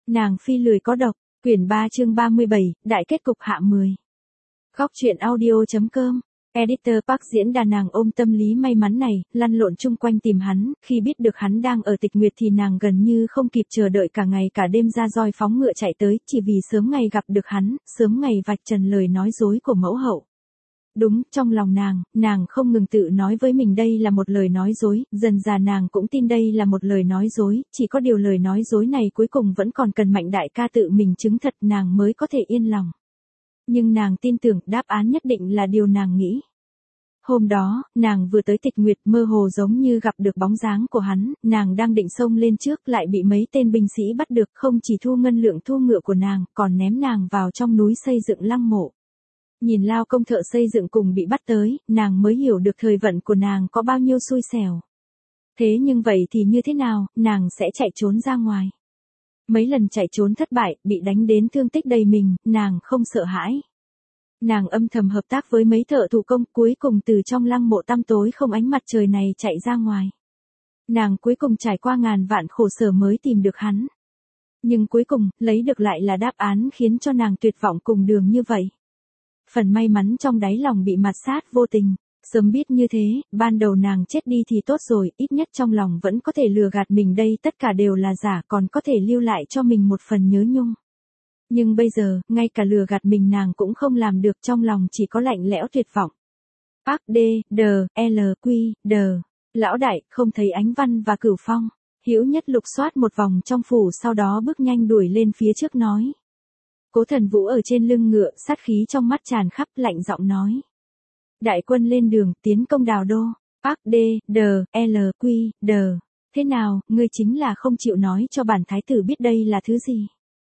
Nàng phi lười có độc, quyển 3 chương 37, đại kết cục hạ 10. Góc truyện audio.com, editor Park diễn đà. Nàng ôm tâm lý may mắn này, lăn lộn chung quanh tìm hắn, khi biết được hắn đang ở Tịch Nguyệt thì nàng gần như không kịp chờ đợi, cả ngày cả đêm ra roi phóng ngựa chạy tới, chỉ vì sớm ngày gặp được hắn, sớm ngày vạch trần lời nói dối của mẫu hậu. Đúng, trong lòng nàng không ngừng tự nói với mình đây là một lời nói dối, dần dà nàng cũng tin đây là một lời nói dối, chỉ có điều lời nói dối này cuối cùng vẫn còn cần Mạnh đại ca tự mình chứng thật nàng mới có thể yên lòng. Nhưng nàng tin tưởng đáp án nhất định là điều nàng nghĩ. Hôm đó, nàng vừa tới Tịch Nguyệt, mơ hồ giống như gặp được bóng dáng của hắn, nàng đang định xông lên trước lại bị mấy tên binh sĩ bắt được, không chỉ thu ngân lượng thu ngựa của nàng, còn ném nàng vào trong núi xây dựng lăng mộ. Nhìn lao công thợ xây dựng cùng bị bắt tới, nàng mới hiểu được thời vận của nàng có bao nhiêu xui xẻo. Thế nhưng vậy thì như thế nào, nàng sẽ chạy trốn ra ngoài. Mấy lần chạy trốn thất bại, bị đánh đến thương tích đầy mình, nàng không sợ hãi. Nàng âm thầm hợp tác với mấy thợ thủ công, cuối cùng từ trong lăng mộ tăm tối không ánh mặt trời này chạy ra ngoài. Nàng cuối cùng trải qua ngàn vạn khổ sở mới tìm được hắn. Nhưng cuối cùng, lấy được lại là đáp án khiến cho nàng tuyệt vọng cùng đường như vậy. Phần may mắn trong đáy lòng bị mạt sát vô tình. Sớm biết như thế, ban đầu nàng chết đi thì tốt rồi, ít nhất trong lòng vẫn có thể lừa gạt mình đây, tất cả đều là giả, còn có thể lưu lại cho mình một phần nhớ nhung. Nhưng bây giờ, ngay cả lừa gạt mình nàng cũng không làm được, trong lòng chỉ có lạnh lẽo tuyệt vọng. Park D, D, L, Q, D. Lão đại, không thấy Ánh Văn và Cửu Phong. Hữu Nhất lục soát một vòng trong phủ, sau đó bước nhanh đuổi lên phía trước nói. Cố Thần Vũ ở trên lưng ngựa, sát khí trong mắt tràn khắp, lạnh giọng nói. Đại quân lên đường, tiến công Đào Đô. Park D, D, L, Q, D. Thế nào, ngươi chính là không chịu nói cho bản thái tử biết đây là thứ gì.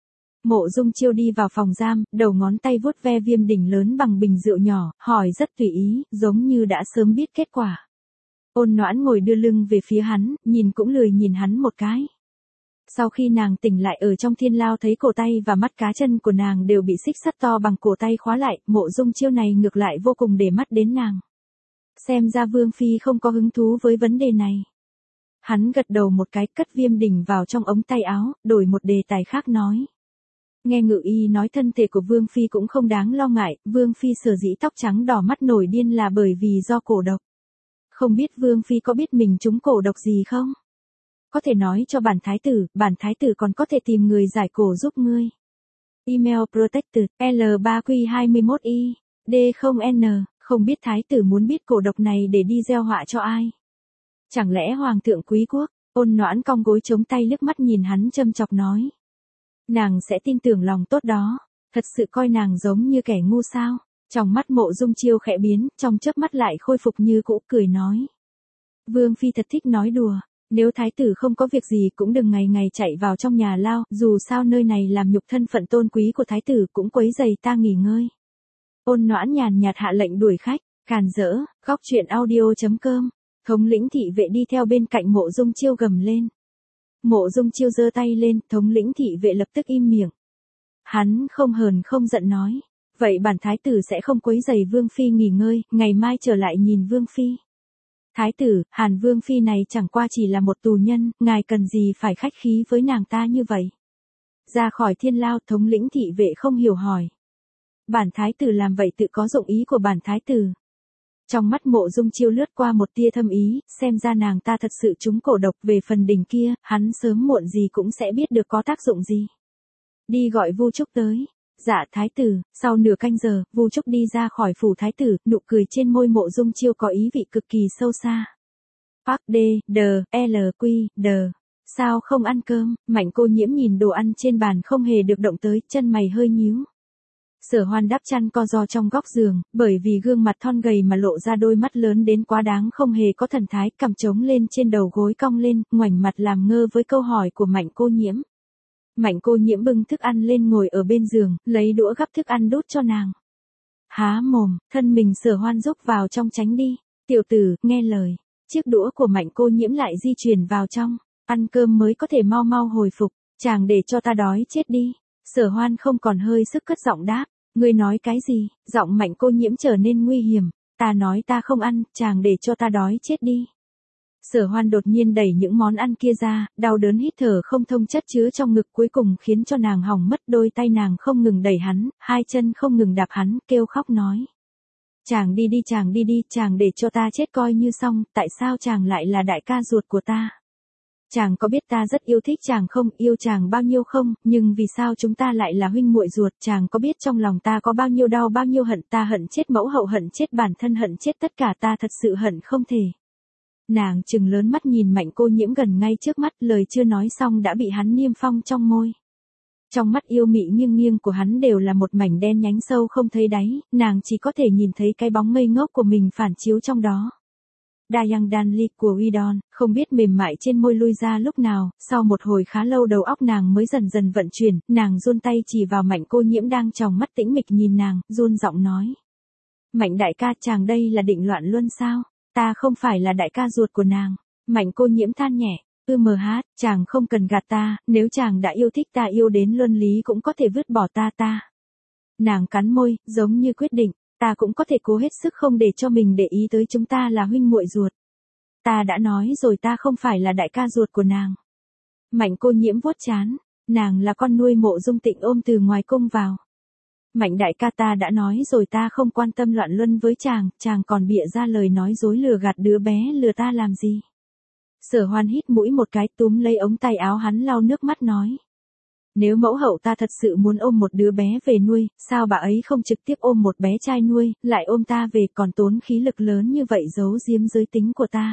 Mộ Dung Chiêu đi vào phòng giam, đầu ngón tay vuốt ve viêm đỉnh lớn bằng bình rượu nhỏ, hỏi rất tùy ý, giống như đã sớm biết kết quả. Ôn Noãn ngồi đưa lưng về phía hắn, nhìn cũng lười nhìn hắn một cái. Sau khi nàng tỉnh lại ở trong thiên lao thấy cổ tay và mắt cá chân của nàng đều bị xích sắt to bằng cổ tay khóa lại, Mộ Dung Chiêu này ngược lại vô cùng để mắt đến nàng. Xem ra Vương Phi không có hứng thú với vấn đề này. Hắn gật đầu một cái, cất viêm đỉnh vào trong ống tay áo, đổi một đề tài khác nói. Nghe Ngự Y nói thân thể của Vương Phi cũng không đáng lo ngại, Vương Phi sở dĩ tóc trắng đỏ mắt nổi điên là bởi vì do cổ độc. Không biết Vương Phi có biết mình trúng cổ độc gì không? Có thể nói cho bản thái tử còn có thể tìm người giải cổ giúp ngươi. Email protected, L3Q21I, D0N, không biết thái tử muốn biết cổ độc này để đi gieo họa cho ai? Chẳng lẽ Hoàng thượng Quý quốc? Ôn Noãn cong gối chống tay liếc mắt nhìn hắn châm chọc nói. Nàng sẽ tin tưởng lòng tốt đó, thật sự coi nàng giống như kẻ ngu sao? Trong mắt Mộ Dung Chiêu khẽ biến, trong chớp mắt lại khôi phục như cũ, cười nói. Vương Phi thật thích nói đùa. Nếu thái tử không có việc gì cũng đừng ngày ngày chạy vào trong nhà lao, dù sao nơi này làm nhục thân phận tôn quý của thái tử, cũng quấy rầy ta nghỉ ngơi. Ôn Noãn nhàn nhạt hạ lệnh đuổi khách, càn rỡ. Góc truyện audio.com, thống lĩnh thị vệ đi theo bên cạnh Mộ Dung Chiêu gầm lên. Mộ Dung Chiêu giơ tay lên, thống lĩnh thị vệ lập tức im miệng. Hắn không hờn không giận nói, vậy bản thái tử sẽ không quấy rầy Vương Phi nghỉ ngơi, ngày mai trở lại nhìn Vương Phi. Thái tử, Hàn Vương Phi này chẳng qua chỉ là một tù nhân, ngài cần gì phải khách khí với nàng ta như vậy? Ra khỏi thiên lao, thống lĩnh thị vệ không hiểu hỏi. Bản thái tử làm vậy tự có dụng ý của bản thái tử. Trong mắt Mộ Dung Chiêu lướt qua một tia thâm ý, xem ra nàng ta thật sự trúng cổ độc, về phần đỉnh kia, hắn sớm muộn gì cũng sẽ biết được có tác dụng gì. Đi gọi Vu Trúc tới. Dạ thái tử. Sau nửa canh giờ, Vu Trúc đi ra khỏi phủ thái tử, nụ cười trên môi Mộ Dung Chiêu có ý vị cực kỳ sâu xa. Park D, D, L, Q, D. Sao không ăn cơm? Mạnh Cô Nhiễm nhìn đồ ăn trên bàn không hề được động tới, chân mày hơi nhíu. Sở Hoan đắp chăn co ro trong góc giường, bởi vì gương mặt thon gầy mà lộ ra đôi mắt lớn đến quá đáng, không hề có thần thái, cằm trống lên trên đầu gối cong lên, ngoảnh mặt làm ngơ với câu hỏi của Mạnh Cô Nhiễm. Mạnh Cô Nhiễm bưng thức ăn lên ngồi ở bên giường, lấy đũa gắp thức ăn đút cho nàng. Há mồm, thân mình Sở Hoan rúc vào trong tránh đi. Tiểu tử, nghe lời. Chiếc đũa của Mạnh Cô Nhiễm lại di chuyển vào trong. Ăn cơm mới có thể mau mau hồi phục, chàng để cho ta đói chết đi. Sở Hoan không còn hơi sức cất giọng đáp. Ngươi nói cái gì? Giọng Mạnh Cô Nhiễm trở nên nguy hiểm. Ta nói ta không ăn, chàng để cho ta đói chết đi. Sở Hoan đột nhiên đẩy những món ăn kia ra, đau đớn hít thở không thông chất chứa trong ngực cuối cùng khiến cho nàng hỏng mất, đôi tay nàng không ngừng đẩy hắn, hai chân không ngừng đạp hắn, kêu khóc nói. Chàng đi đi, chàng đi đi, chàng để cho ta chết coi như xong, tại sao chàng lại là đại ca ruột của ta? Chàng có biết ta rất yêu thích chàng không, yêu chàng bao nhiêu không, nhưng vì sao chúng ta lại là huynh muội ruột, chàng có biết trong lòng ta có bao nhiêu đau bao nhiêu hận, ta hận chết mẫu hậu, hận chết bản thân, hận chết tất cả, ta thật sự hận không thể. Nàng trừng lớn mắt nhìn Mạnh Cô Nhiễm gần ngay trước mắt, lời chưa nói xong đã bị hắn niêm phong trong môi. Trong mắt yêu mị nghiêng nghiêng của hắn đều là một mảnh đen nhánh sâu không thấy đáy, nàng chỉ có thể nhìn thấy cái bóng ngây ngốc của mình phản chiếu trong đó. Dayang Danli của Uidon, không biết mềm mại trên môi lui ra lúc nào, sau một hồi khá lâu đầu óc nàng mới dần dần vận chuyển, nàng run tay chỉ vào Mạnh Cô Nhiễm đang tròng mắt tĩnh mịch nhìn nàng, run giọng nói. Mạnh đại ca, chàng đây là định loạn luân sao? Ta không phải là đại ca ruột của nàng. Mạnh Cô Nhiễm than nhẹ. Chàng không cần gạt ta, nếu chàng đã yêu thích ta, yêu đến luân lý cũng có thể vứt bỏ ta. Nàng cắn môi, giống như quyết định, ta cũng có thể cố hết sức không để cho mình để ý tới chúng ta là huynh muội ruột. Ta đã nói rồi, ta không phải là đại ca ruột của nàng. Mạnh Cô Nhiễm vuốt trán, nàng là con nuôi Mộ Dung Tịnh ôm từ ngoài cung vào. Mạnh đại ca, ta đã nói rồi, ta không quan tâm loạn luân với chàng, chàng còn bịa ra lời nói dối lừa gạt đứa bé, lừa ta làm gì? Sở Hoan hít mũi một cái, túm lấy ống tay áo hắn lau nước mắt nói. Nếu mẫu hậu ta thật sự muốn ôm một đứa bé về nuôi, sao bà ấy không trực tiếp ôm một bé trai nuôi, lại ôm ta về, còn tốn khí lực lớn như vậy giấu giếm giới tính của ta?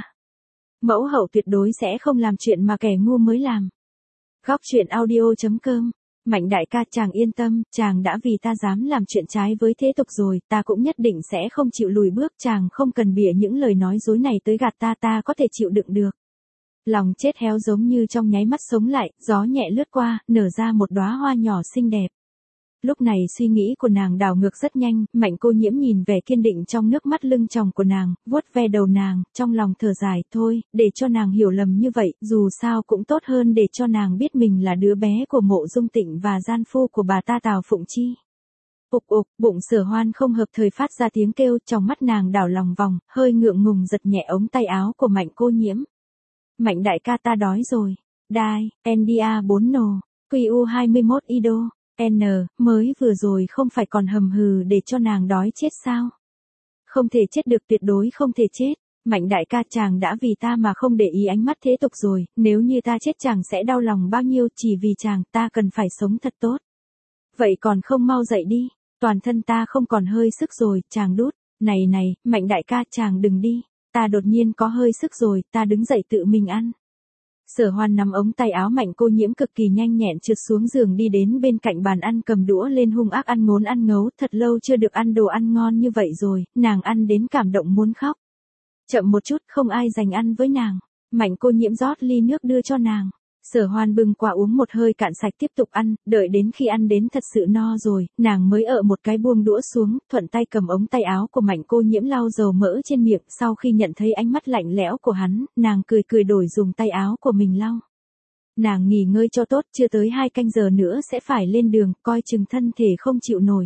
Mẫu hậu tuyệt đối sẽ không làm chuyện mà kẻ ngu mới làm. Góc truyện audio.com. Mạnh đại ca, chàng yên tâm, chàng đã vì ta dám làm chuyện trái với thế tục rồi, ta cũng nhất định sẽ không chịu lùi bước, chàng không cần bịa những lời nói dối này tới gạt ta, ta có thể chịu đựng được. Lòng chết héo giống như trong nháy mắt sống lại, gió nhẹ lướt qua, nở ra một đóa hoa nhỏ xinh đẹp. Lúc này suy nghĩ của nàng đảo ngược rất nhanh, Mạnh Cô Nhiễm nhìn vẻ kiên định trong nước mắt lưng tròng của nàng, vuốt ve đầu nàng, trong lòng thở dài, thôi, để cho nàng hiểu lầm như vậy, dù sao cũng tốt hơn để cho nàng biết mình là đứa bé của Mộ Dung Tịnh và gian phu của bà ta Tào Phụng Chi. Ục ục, bụng Sở Hoan không hợp thời phát ra tiếng kêu, trong mắt nàng đảo lòng vòng, hơi ngượng ngùng giật nhẹ ống tay áo của Mạnh Cô Nhiễm. Mạnh đại ca, ta đói rồi. Đai, NDA 4 nồ, QU21 Ido. Mới vừa rồi không phải còn hầm hừ để cho nàng đói chết sao? Không thể chết được, tuyệt đối không thể chết. Mạnh đại ca, chàng đã vì ta mà không để ý ánh mắt thế tục rồi, nếu như ta chết chàng sẽ đau lòng bao nhiêu, chỉ vì chàng, ta cần phải sống thật tốt. Vậy còn không mau dậy đi, toàn thân ta không còn hơi sức rồi, chàng đút. Này, Mạnh đại ca, chàng đừng đi, ta đột nhiên có hơi sức rồi, ta đứng dậy tự mình ăn. Sở Hoan nắm ống tay áo Mạnh Cô Nhiễm cực kỳ nhanh nhẹn trượt xuống giường đi đến bên cạnh bàn ăn, cầm đũa lên hung ác ăn ngốn ăn ngấu, thật lâu chưa được ăn đồ ăn ngon như vậy rồi, nàng ăn đến cảm động muốn khóc. Chậm một chút, không ai giành ăn với nàng. Mạnh Cô Nhiễm rót ly nước đưa cho nàng. Sở Hoan bưng qua uống một hơi cạn sạch tiếp tục ăn, đợi đến khi ăn đến thật sự no rồi, nàng mới một cái buông đũa xuống, thuận tay cầm ống tay áo của Mạnh Cô Nhiễm lau dầu mỡ trên miệng, sau khi nhận thấy ánh mắt lạnh lẽo của hắn, nàng cười đổi dùng tay áo của mình lau. Nàng nghỉ ngơi cho tốt, chưa tới 2 canh giờ nữa sẽ phải lên đường, coi chừng thân thể không chịu nổi.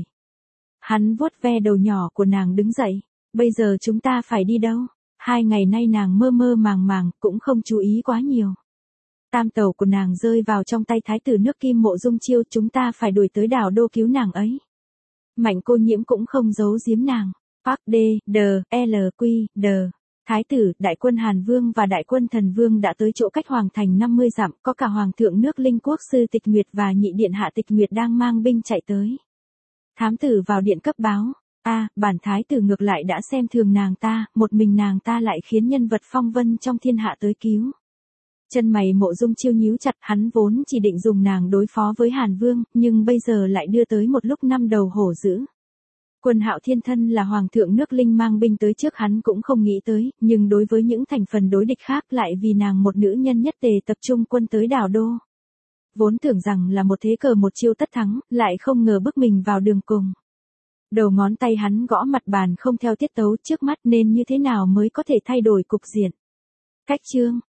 Hắn vuốt ve đầu nhỏ của nàng đứng dậy, bây giờ chúng ta phải đi đâu? 2 ngày nay nàng mơ mơ màng, cũng không chú ý quá nhiều. Tam tẩu của nàng rơi vào trong tay thái tử nước Kim Mộ Dung Chiêu, chúng ta phải đuổi tới đảo đô cứu nàng ấy. Mạnh Cô Nhiễm cũng không giấu giếm nàng. Park D, D, L, Q, D. Thái tử, đại quân Hàn Vương và đại quân Thần Vương đã tới chỗ cách Hoàng thành 50 dặm, có cả Hoàng thượng nước Linh Quốc sư Tịch Nguyệt và nhị điện hạ Tịch Nguyệt đang mang binh chạy tới. Thám tử vào điện cấp báo. Bản thái tử ngược lại đã xem thường nàng ta, một mình nàng ta lại khiến nhân vật phong vân trong thiên hạ tới cứu. Chân mày Mộ Dung Chiêu nhíu chặt, hắn vốn chỉ định dùng nàng đối phó với Hàn Vương, nhưng bây giờ lại đưa tới một lúc 5 đầu hổ dữ. Quân Hạo Thiên thân là hoàng thượng nước Linh mang binh tới trước hắn cũng không nghĩ tới, nhưng đối với những thành phần đối địch khác lại vì nàng một nữ nhân nhất tề tập trung quân tới đảo đô. Vốn tưởng rằng là một thế cờ một chiêu tất thắng, lại không ngờ bước mình vào đường cùng. Đầu ngón tay hắn gõ mặt bàn không theo tiết tấu, trước mắt nên như thế nào mới có thể thay đổi cục diện. Cách chương